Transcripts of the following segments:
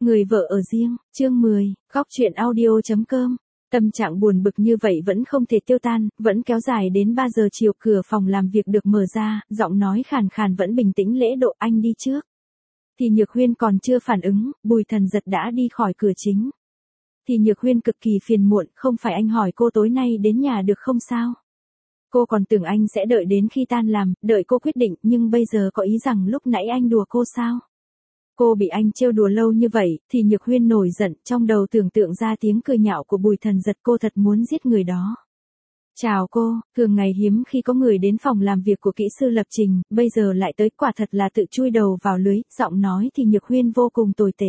Người vợ ở riêng, chương 10, góc chuyện audio.com. Tâm trạng buồn bực như vậy vẫn không thể tiêu tan, vẫn kéo dài đến 3 giờ chiều, cửa phòng làm việc được mở ra, giọng nói khàn khàn vẫn bình tĩnh lễ độ, anh đi trước. Thì Nhược Huyên còn chưa phản ứng, Bùi Thần Giật đã đi khỏi cửa chính. Thì Nhược Huyên cực kỳ phiền muộn, không phải anh hỏi cô tối nay đến nhà được không sao? Cô còn tưởng anh sẽ đợi đến khi tan làm, đợi cô quyết định, nhưng bây giờ có ý rằng lúc nãy anh đùa cô sao? Cô bị anh trêu đùa lâu như vậy, thì Nhược Huyên nổi giận, trong đầu tưởng tượng ra tiếng cười nhạo của Bùi Thần Giật, cô thật muốn giết người đó. Chào cô, thường ngày hiếm khi có người đến phòng làm việc của kỹ sư lập trình, bây giờ lại tới, quả thật là tự chui đầu vào lưới, giọng nói thì Nhược Huyên vô cùng tồi tệ.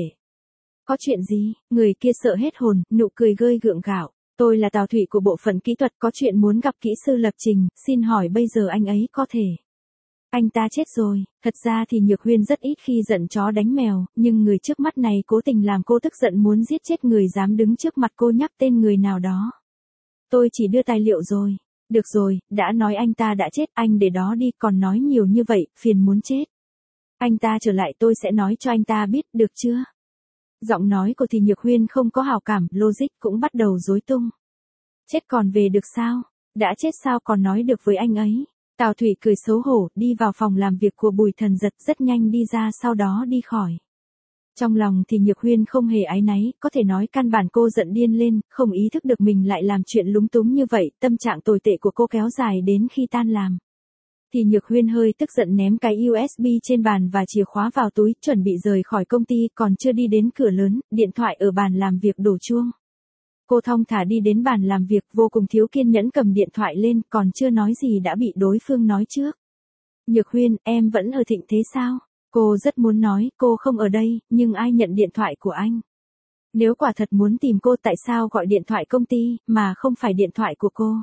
Có chuyện gì? Người kia sợ hết hồn, nụ cười gơi gượng gạo. Tôi là Tào Thụy của bộ phận kỹ thuật, có chuyện muốn gặp kỹ sư lập trình, xin hỏi bây giờ anh ấy có thể. Anh ta chết rồi. Thật ra thì Nhược Huyên rất ít khi giận chó đánh mèo, nhưng người trước mắt này cố tình làm cô tức giận muốn giết chết người dám đứng trước mặt cô nhắc tên người nào đó. Tôi chỉ đưa tài liệu rồi. Được rồi, đã nói anh ta đã chết, anh để đó đi, còn nói nhiều như vậy, phiền muốn chết. Anh ta trở lại tôi sẽ nói cho anh ta biết, được chưa? Giọng nói của thì Nhược Huyên không có hảo cảm, logic cũng bắt đầu rối tung. Chết còn về được sao? Đã chết sao còn nói được với anh ấy? Tào Thụy cười xấu hổ, đi vào phòng làm việc của Bùi Thần Giật, rất nhanh đi ra, sau đó đi khỏi. Trong lòng thì Nhược Huyên không hề áy náy, có thể nói căn bản cô giận điên lên, không ý thức được mình lại làm chuyện lúng túng như vậy, tâm trạng tồi tệ của cô kéo dài đến khi tan làm. Thì Nhược Huyên hơi tức giận ném cái USB trên bàn và chìa khóa vào túi, chuẩn bị rời khỏi công ty, còn chưa đi đến cửa lớn, điện thoại ở bàn làm việc đổ chuông. Cô thong thả đi đến bàn làm việc, vô cùng thiếu kiên nhẫn cầm điện thoại lên, còn chưa nói gì đã bị đối phương nói trước. Nhược Huyên, em vẫn ở Thịnh Thế sao? Cô rất muốn nói, cô không ở đây, nhưng ai nhận điện thoại của anh? Nếu quả thật muốn tìm cô, tại sao gọi điện thoại công ty, mà không phải điện thoại của cô?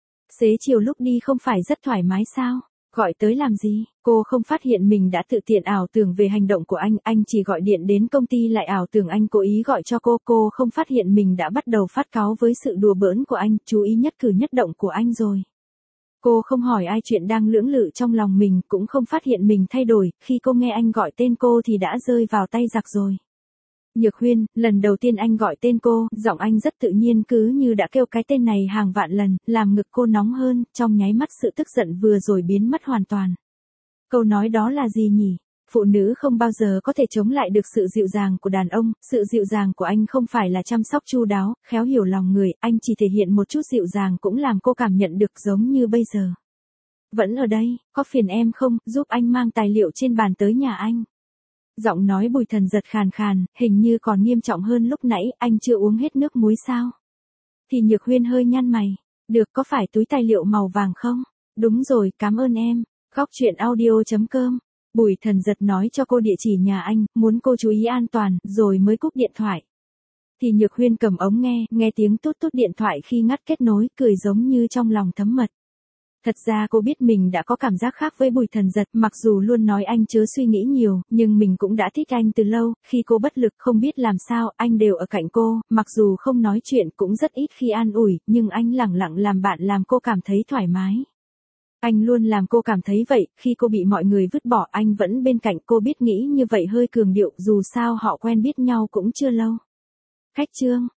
Xế chiều lúc đi không phải rất thoải mái sao? Gọi tới làm gì? Cô không phát hiện mình đã tự tiện ảo tưởng về hành động của anh chỉ gọi điện đến công ty lại ảo tưởng anh cố ý gọi cho cô không phát hiện mình đã bắt đầu phát cáu với sự đùa bỡn của anh, chú ý nhất cử nhất động của anh rồi. Cô không hỏi ai chuyện đang lưỡng lự trong lòng mình, cũng không phát hiện mình thay đổi, khi cô nghe anh gọi tên cô thì đã rơi vào tay giặc rồi. Nhược Huyên, lần đầu tiên anh gọi tên cô, giọng anh rất tự nhiên cứ như đã kêu cái tên này hàng vạn lần, làm ngực cô nóng hơn, trong nháy mắt sự tức giận vừa rồi biến mất hoàn toàn. Câu nói đó là gì nhỉ? Phụ nữ không bao giờ có thể chống lại được sự dịu dàng của đàn ông, sự dịu dàng của anh không phải là chăm sóc chu đáo, khéo hiểu lòng người, anh chỉ thể hiện một chút dịu dàng cũng làm cô cảm nhận được giống như bây giờ. Vẫn ở đây, có phiền em không, giúp anh mang tài liệu trên bàn tới nhà anh. Giọng nói Bùi Thần Giật khàn khàn, hình như còn nghiêm trọng hơn lúc nãy, anh chưa uống hết nước muối sao? Thì Nhược Huyên hơi nhăn mày. Được, có phải túi tài liệu màu vàng không? Đúng rồi, cảm ơn em. Góc chuyện audio.com. Bùi Thần Giật nói cho cô địa chỉ nhà anh, muốn cô chú ý an toàn, rồi mới cúp điện thoại. Thì Nhược Huyên cầm ống nghe tiếng tút tút điện thoại khi ngắt kết nối, cười giống như trong lòng thấm mật. Thật ra cô biết mình đã có cảm giác khác với Bùi Thần Giật, mặc dù luôn nói anh chớ suy nghĩ nhiều, nhưng mình cũng đã thích anh từ lâu, khi cô bất lực không biết làm sao, anh đều ở cạnh cô, mặc dù không nói chuyện cũng rất ít khi an ủi, nhưng anh lẳng lặng làm bạn làm cô cảm thấy thoải mái. Anh luôn làm cô cảm thấy vậy, khi cô bị mọi người vứt bỏ anh vẫn bên cạnh, cô biết nghĩ như vậy hơi cường điệu, dù sao họ quen biết nhau cũng chưa lâu. Khách trương,